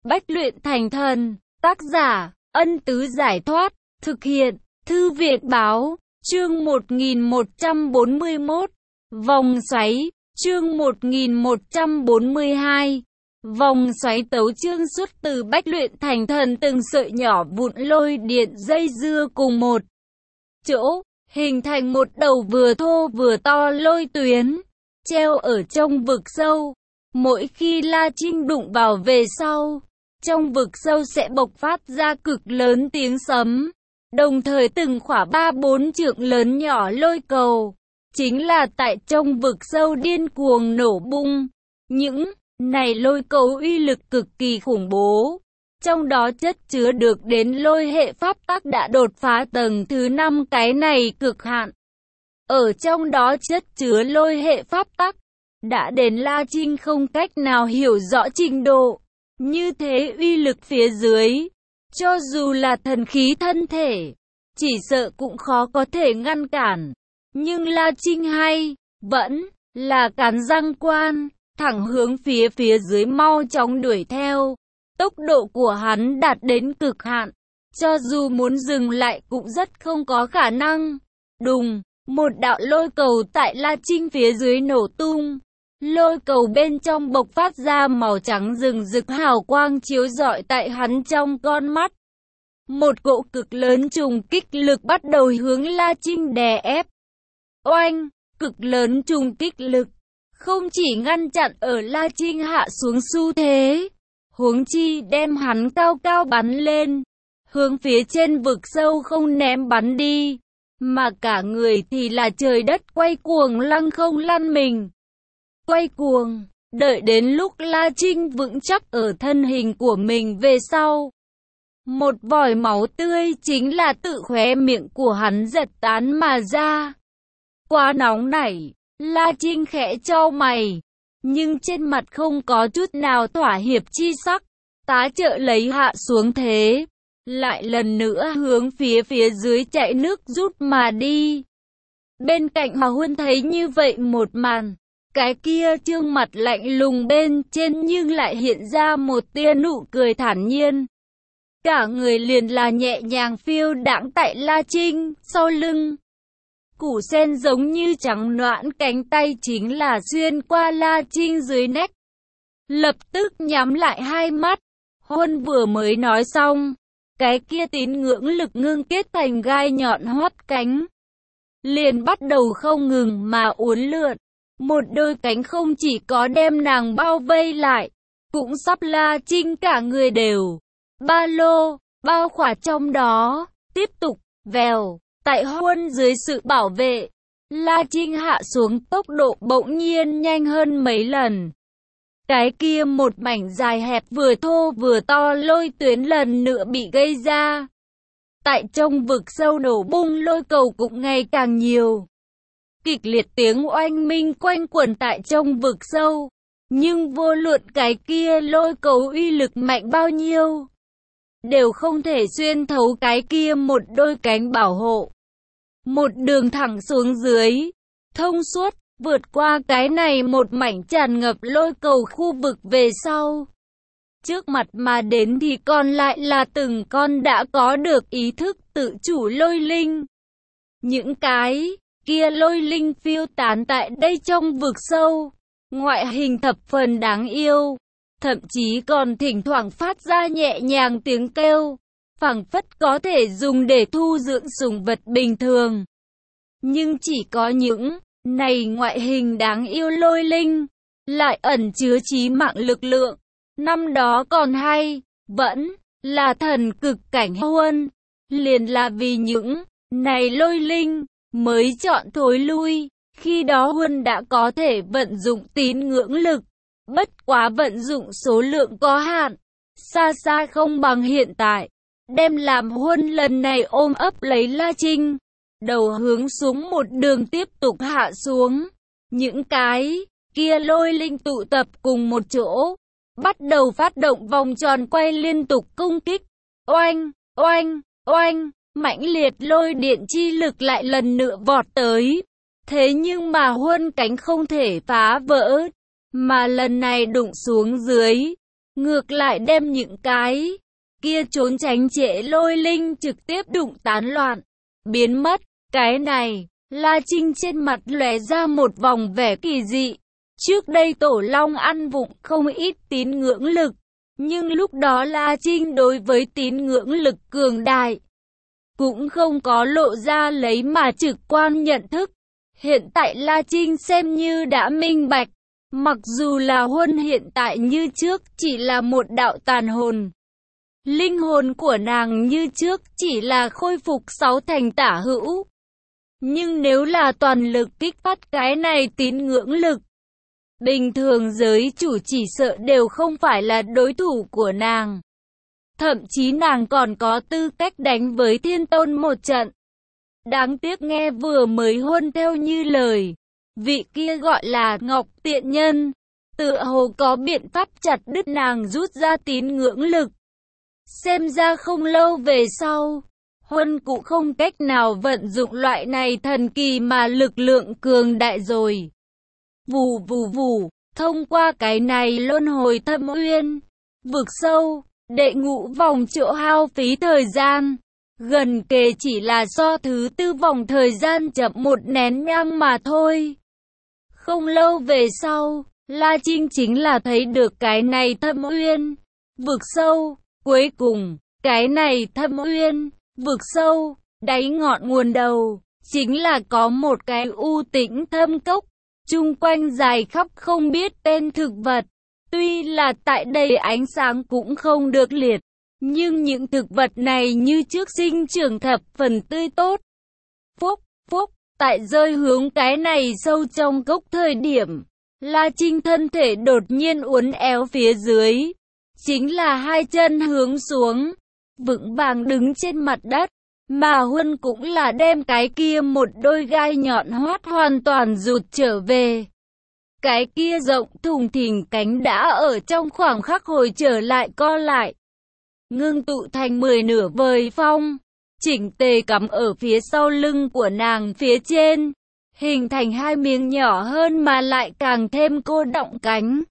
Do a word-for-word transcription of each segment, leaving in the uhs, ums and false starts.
Bách luyện thành thần. Tác giả, Ân Tứ Giải Thoát. Thực hiện, Thư viện Báo. Chương một nghìn một trăm bốn mươi mốt. Vòng xoáy. Chương một nghìn một trăm bốn mươi hai. Vòng xoáy tấu chương xuất từ bách luyện thành thần, từng sợi nhỏ vụn lôi điện dây dưa cùng một chỗ, hình thành một đầu vừa thô vừa to lôi tuyến, treo ở trong vực sâu. Mỗi khi La Trinh đụng vào về sau, trong vực sâu sẽ bộc phát ra cực lớn tiếng sấm, đồng thời từng khỏa ba bốn trượng lớn nhỏ lôi cầu, chính là tại trong vực sâu điên cuồng nổ bung. Những này lôi cầu uy lực cực kỳ khủng bố, trong đó chất chứa được đến lôi hệ pháp tắc đã đột phá tầng thứ năm, cái này cực hạn. Ở trong đó chất chứa lôi hệ pháp tắc đã đến La Trinh không cách nào hiểu rõ trình độ. Như thế uy lực phía dưới, cho dù là thần khí thân thể, chỉ sợ cũng khó có thể ngăn cản. Nhưng La Trinh hay vẫn là cắn răng quan, thẳng hướng phía phía dưới mau chóng đuổi theo. Tốc độ của hắn đạt đến cực hạn, cho dù muốn dừng lại cũng rất không có khả năng. Đùng, một đạo lôi cầu tại La Trinh phía dưới nổ tung. Lôi cầu bên trong bộc phát ra màu trắng rừng rực, hào quang chiếu rọi tại hắn trong con mắt. Một cỗ cực lớn trùng kích lực bắt đầu hướng La Trinh đè ép. Oanh, cực lớn trùng kích lực không chỉ ngăn chặn ở La Trinh hạ xuống xu thế, huống chi đem hắn cao cao bắn lên, hướng phía trên vực sâu không ném bắn đi, mà cả người thì là trời đất quay cuồng lăng không lăn mình. Quay cuồng, đợi đến lúc La Trinh vững chắc ở thân hình của mình về sau, một vòi máu tươi chính là tự khóe miệng của hắn giật tán mà ra. Quá nóng nảy, La Trinh khẽ chau mày, nhưng trên mặt không có chút nào thỏa hiệp chi sắc, tá trợ lấy hạ xuống thế, lại lần nữa hướng phía phía dưới chạy nước rút mà đi. Bên cạnh Hòa Huân thấy như vậy một màn, cái kia trương mặt lạnh lùng bên trên nhưng lại hiện ra một tia nụ cười thản nhiên. Cả người liền là nhẹ nhàng phiêu đãng tại La Trinh sau lưng. Củ sen giống như trắng noãn cánh tay chính là xuyên qua La Trinh dưới nách. Lập tức nhắm lại hai mắt. Huân vừa mới nói xong, cái kia tín ngưỡng lực ngưng kết thành gai nhọn hót cánh, liền bắt đầu không ngừng mà uốn lượn. Một đôi cánh không chỉ có đem nàng bao vây lại, cũng sắp La Trinh cả người đều ba lô bao khỏa trong đó. Tiếp tục vèo, tại Huân dưới sự bảo vệ, La Trinh hạ xuống tốc độ bỗng nhiên nhanh hơn mấy lần. Cái kia một mảnh dài hẹp vừa thô vừa to lôi tuyến lần nữa bị gây ra. Tại trong vực sâu nổ bung lôi cầu cũng ngày càng nhiều. Kịch liệt tiếng oanh minh quanh quẩn tại trong vực sâu. Nhưng vô luận cái kia lôi cầu uy lực mạnh bao nhiêu, đều không thể xuyên thấu cái kia một đôi cánh bảo hộ. Một đường thẳng xuống dưới, thông suốt, vượt qua cái này một mảnh tràn ngập lôi cầu khu vực về sau. Trước mặt mà đến thì còn lại là từng con đã có được ý thức tự chủ lôi linh. Những cái kia lôi linh phiêu tán tại đây trong vực sâu, ngoại hình thập phần đáng yêu, thậm chí còn thỉnh thoảng phát ra nhẹ nhàng tiếng kêu, phảng phất có thể dùng để thu dưỡng sủng vật bình thường. Nhưng chỉ có những này ngoại hình đáng yêu lôi linh lại ẩn chứa chí mạng lực lượng. Năm đó còn hay vẫn là thần cực cảnh Huân, liền là vì những này lôi linh mới chọn thối lui. Khi đó Huân đã có thể vận dụng tín ngưỡng lực, bất quá vận dụng số lượng có hạn, xa xa không bằng hiện tại. Đem làm Huân lần này ôm ấp lấy La Trinh, đầu hướng xuống một đường tiếp tục hạ xuống. Những cái kia lôi linh tụ tập cùng một chỗ, bắt đầu phát động vòng tròn quay liên tục công kích. Oanh, oanh, oanh, mãnh liệt lôi điện chi lực lại lần nữa vọt tới. Thế nhưng mà Huân cánh không thể phá vỡ, mà lần này đụng xuống dưới, ngược lại đem những cái kia trốn tránh trễ lôi linh trực tiếp đụng tán loạn, biến mất. Cái này, La Trinh trên mặt lóe ra một vòng vẻ kỳ dị. Trước đây Tổ Long ăn vụng không ít tín ngưỡng lực, nhưng lúc đó La Trinh đối với tín ngưỡng lực cường đại cũng không có lộ ra lấy mà trực quan nhận thức. Hiện tại La Trinh xem như đã minh bạch, mặc dù là Huân hiện tại như trước chỉ là một đạo tàn hồn, linh hồn của nàng như trước chỉ là khôi phục sáu thành tả hữu. Nhưng nếu là toàn lực kích phát cái này tín ngưỡng lực, bình thường giới chủ chỉ sợ đều không phải là đối thủ của nàng. Thậm chí nàng còn có tư cách đánh với Thiên Tôn một trận. Đáng tiếc nghe vừa mới Huân theo như lời, vị kia gọi là Ngọc Tiện Nhân, tựa hồ có biện pháp chặt đứt nàng rút ra tín ngưỡng lực. Xem ra không lâu về sau, Huân cũng không cách nào vận dụng loại này thần kỳ mà lực lượng cường đại rồi. Vù vù vù, thông qua cái này luân hồi thâm uyên, vực sâu, đệ ngũ vòng chỗ hao phí thời gian, gần kề chỉ là do thứ tư vòng thời gian chậm một nén nhang mà thôi. Không lâu về sau, La Trinh chính là thấy được cái này thâm uyên, vực sâu, cuối cùng, cái này thâm uyên, vực sâu, đáy ngọn nguồn đầu, chính là có một cái u tĩnh thâm cốc, chung quanh dài khắp không biết tên thực vật. Tuy là tại đây ánh sáng cũng không được liệt, nhưng những thực vật này như trước sinh trưởng thập phần tươi tốt. Phúc, phúc, tại rơi hướng cái này sâu trong cốc thời điểm, La Trinh thân thể đột nhiên uốn éo phía dưới, chính là hai chân hướng xuống, vững vàng đứng trên mặt đất, mà Huân cũng là đem cái kia một đôi gai nhọn hoắt hoàn toàn rụt trở về. Cái kia rộng thùng thình cánh đã ở trong khoảng khắc hồi trở lại co lại, ngưng tụ thành mười nửa vời phong, chỉnh tề cắm ở phía sau lưng của nàng phía trên, hình thành hai miếng nhỏ hơn mà lại càng thêm cô đọng cánh.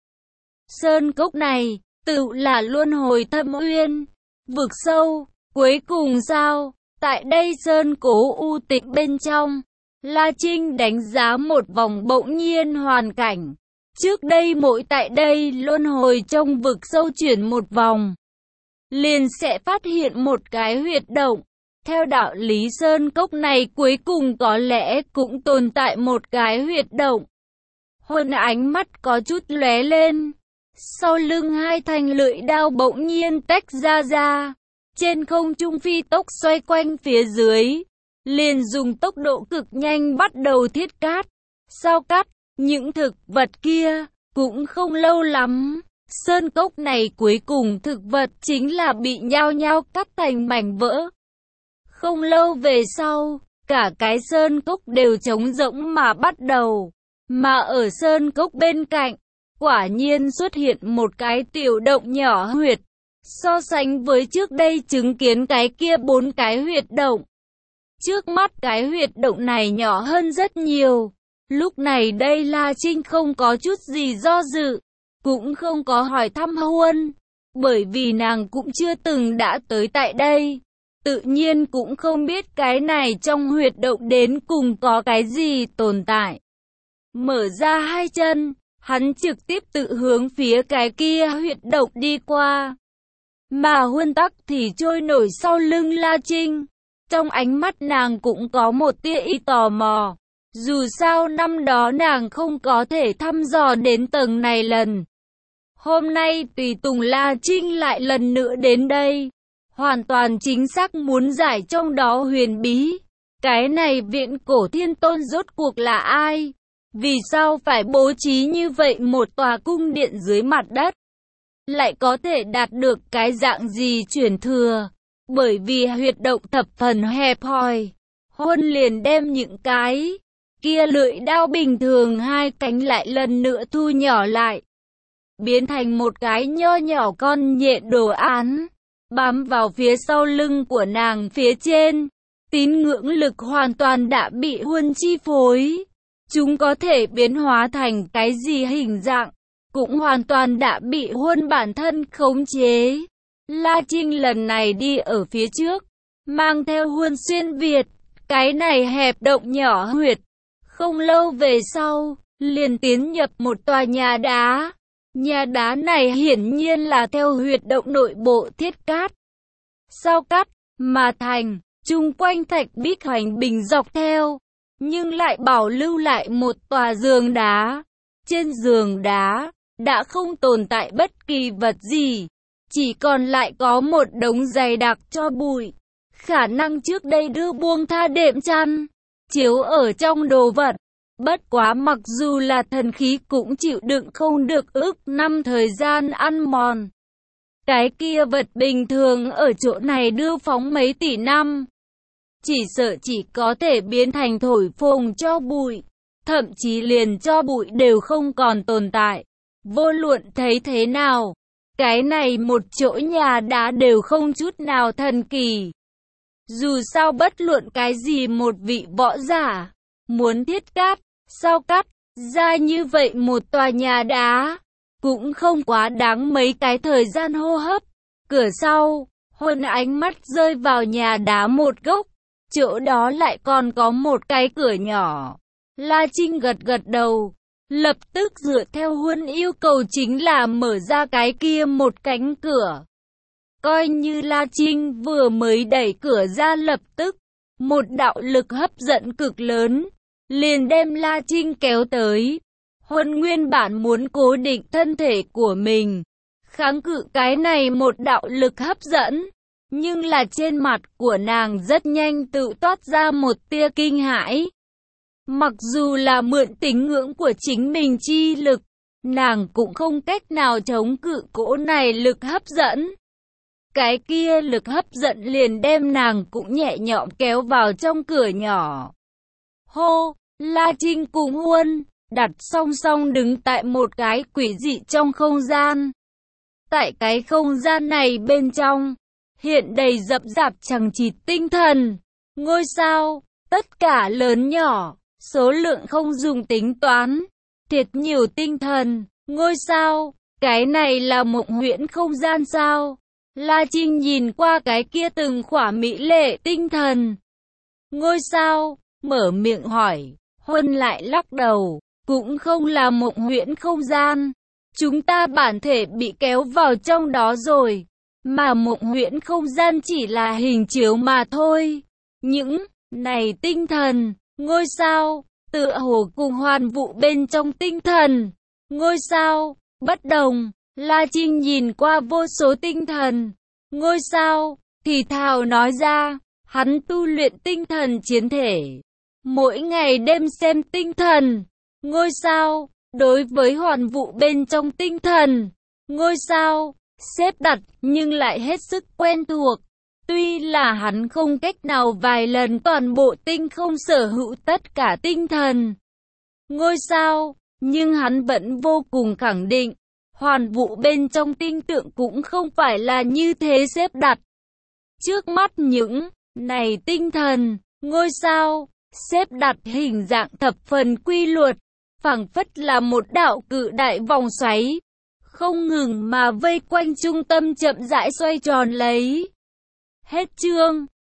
Sơn cốc này, tự là luân hồi thâm uyên, vực sâu, cuối cùng sao, tại đây sơn cố u tịch bên trong. La Trinh đánh giá một vòng bỗng nhiên hoàn cảnh. Trước đây mỗi tại đây luân hồi trong vực sâu chuyển một vòng, liền sẽ phát hiện một cái huyệt động. Theo đạo lý sơn cốc này cuối cùng có lẽ cũng tồn tại một cái huyệt động. Huân ánh mắt có chút lóe lên. Sau lưng hai thanh lưỡi đao bỗng nhiên tách ra ra. Trên không trung phi tốc xoay quanh phía dưới, liền dùng tốc độ cực nhanh bắt đầu thiết cát. Sao cắt, những thực vật kia, cũng không lâu lắm. Sơn cốc này cuối cùng thực vật chính là bị nhao nhao cắt thành mảnh vỡ. Không lâu về sau, cả cái sơn cốc đều trống rỗng mà bắt đầu. Mà ở sơn cốc bên cạnh, quả nhiên xuất hiện một cái tiểu động nhỏ huyệt. So sánh với trước đây chứng kiến cái kia bốn cái huyệt động, trước mắt cái huyệt động này nhỏ hơn rất nhiều. Lúc này đây La Trinh không có chút gì do dự, cũng không có hỏi thăm Huân, bởi vì nàng cũng chưa từng đã tới tại đây. Tự nhiên cũng không biết cái này trong huyệt động đến cùng có cái gì tồn tại. Mở ra hai chân, hắn trực tiếp tự hướng phía cái kia huyệt động đi qua. Mà Huân tắc thì trôi nổi sau lưng La Trinh. Trong ánh mắt nàng cũng có một tia y tò mò. Dù sao năm đó nàng không có thể thăm dò đến tầng này lần. Hôm nay tùy tùng La Trinh lại lần nữa đến đây. Hoàn toàn chính xác muốn giải trong đó huyền bí. Cái này Viễn Cổ Thiên Tôn rốt cuộc là ai? Vì sao phải bố trí như vậy một tòa cung điện dưới mặt đất? Lại có thể đạt được cái dạng gì truyền thừa? Bởi vì huyệt động thập phần hẹp hòi, Huân liền đem những cái kia lưỡi đao bình thường hai cánh lại lần nữa thu nhỏ lại, biến thành một cái nho nhỏ con nhện đồ án, bám vào phía sau lưng của nàng phía trên. Tín ngưỡng lực hoàn toàn đã bị Huân chi phối. Chúng có thể biến hóa thành cái gì hình dạng, cũng hoàn toàn đã bị Huân bản thân khống chế. La Trinh lần này đi ở phía trước, mang theo Huân xuyên Việt, cái này hẹp động nhỏ huyệt. Không lâu về sau, liền tiến nhập một tòa nhà đá. Nhà đá này hiển nhiên là theo huyệt động nội bộ thiết cát. Sau cắt, mà thành, chung quanh thạch bích hoành bình dọc theo, nhưng lại bảo lưu lại một tòa giường đá. Trên giường đá, đã không tồn tại bất kỳ vật gì, chỉ còn lại có một đống dày đặc cho bụi. Khả năng trước đây đưa buông tha đệm chăn, chiếu ở trong đồ vật. Bất quá mặc dù là thần khí cũng chịu đựng không được ước năm thời gian ăn mòn. Cái kia vật bình thường ở chỗ này đưa phóng mấy tỷ năm, chỉ sợ chỉ có thể biến thành thổi phồng cho bụi, thậm chí liền cho bụi đều không còn tồn tại. Vô luận thấy thế nào, cái này một chỗ nhà đá đều không chút nào thần kỳ. Dù sao bất luận cái gì một vị võ giả muốn thiết cát, sao cắt ra như vậy một tòa nhà đá, cũng không quá đáng mấy cái thời gian hô hấp. Cửa sau, Huân ánh mắt rơi vào nhà đá một góc, chỗ đó lại còn có một cái cửa nhỏ. La Trinh gật gật đầu, lập tức dựa theo Huân yêu cầu chính là mở ra cái kia một cánh cửa. Coi như La Trinh vừa mới đẩy cửa ra, lập tức một đạo lực hấp dẫn cực lớn liền đem La Trinh kéo tới. Huân nguyên bản muốn cố định thân thể của mình, kháng cự cái này một đạo lực hấp dẫn, nhưng là trên mặt của nàng rất nhanh tự toát ra một tia kinh hãi. Mặc dù là mượn tín ngưỡng của chính mình chi lực, nàng cũng không cách nào chống cự cỗ này lực hấp dẫn. Cái kia lực hấp dẫn liền đem nàng cũng nhẹ nhõm kéo vào trong cửa nhỏ. Hô, La Trinh cùng Huân đặt song song đứng tại một cái quỷ dị trong không gian. Tại cái không gian này bên trong, hiện đầy rậm rạp chằng chịt tinh thần, ngôi sao, tất cả lớn nhỏ, số lượng không dùng tính toán, thiệt nhiều tinh thần, ngôi sao, cái này là mộng huyễn không gian sao? La Trinh nhìn qua cái kia từng khỏa mỹ lệ tinh thần, ngôi sao, mở miệng hỏi. Huân lại lắc đầu, cũng không là mộng huyễn không gian, chúng ta bản thể bị kéo vào trong đó rồi, mà mộng huyễn không gian chỉ là hình chiếu mà thôi. Những này tinh thần, ngôi sao, tựa hồ cùng hoàn vũ bên trong tinh thần, ngôi sao, bất đồng. La Trinh nhìn qua vô số tinh thần, ngôi sao, thì thào nói ra, hắn tu luyện tinh thần chiến thể. Mỗi ngày đêm xem tinh thần, ngôi sao, đối với hoàn vũ bên trong tinh thần, ngôi sao, xếp đặt nhưng lại hết sức quen thuộc. Tuy là hắn không cách nào vài lần toàn bộ tinh không sở hữu tất cả tinh thần, ngôi sao, nhưng hắn vẫn vô cùng khẳng định, hoàn vũ bên trong tinh tượng cũng không phải là như thế xếp đặt. Trước mắt những này tinh thần, ngôi sao, xếp đặt hình dạng thập phần quy luật, phảng phất là một đạo cự đại vòng xoáy, không ngừng mà vây quanh trung tâm chậm rãi xoay tròn lấy. Hết chương.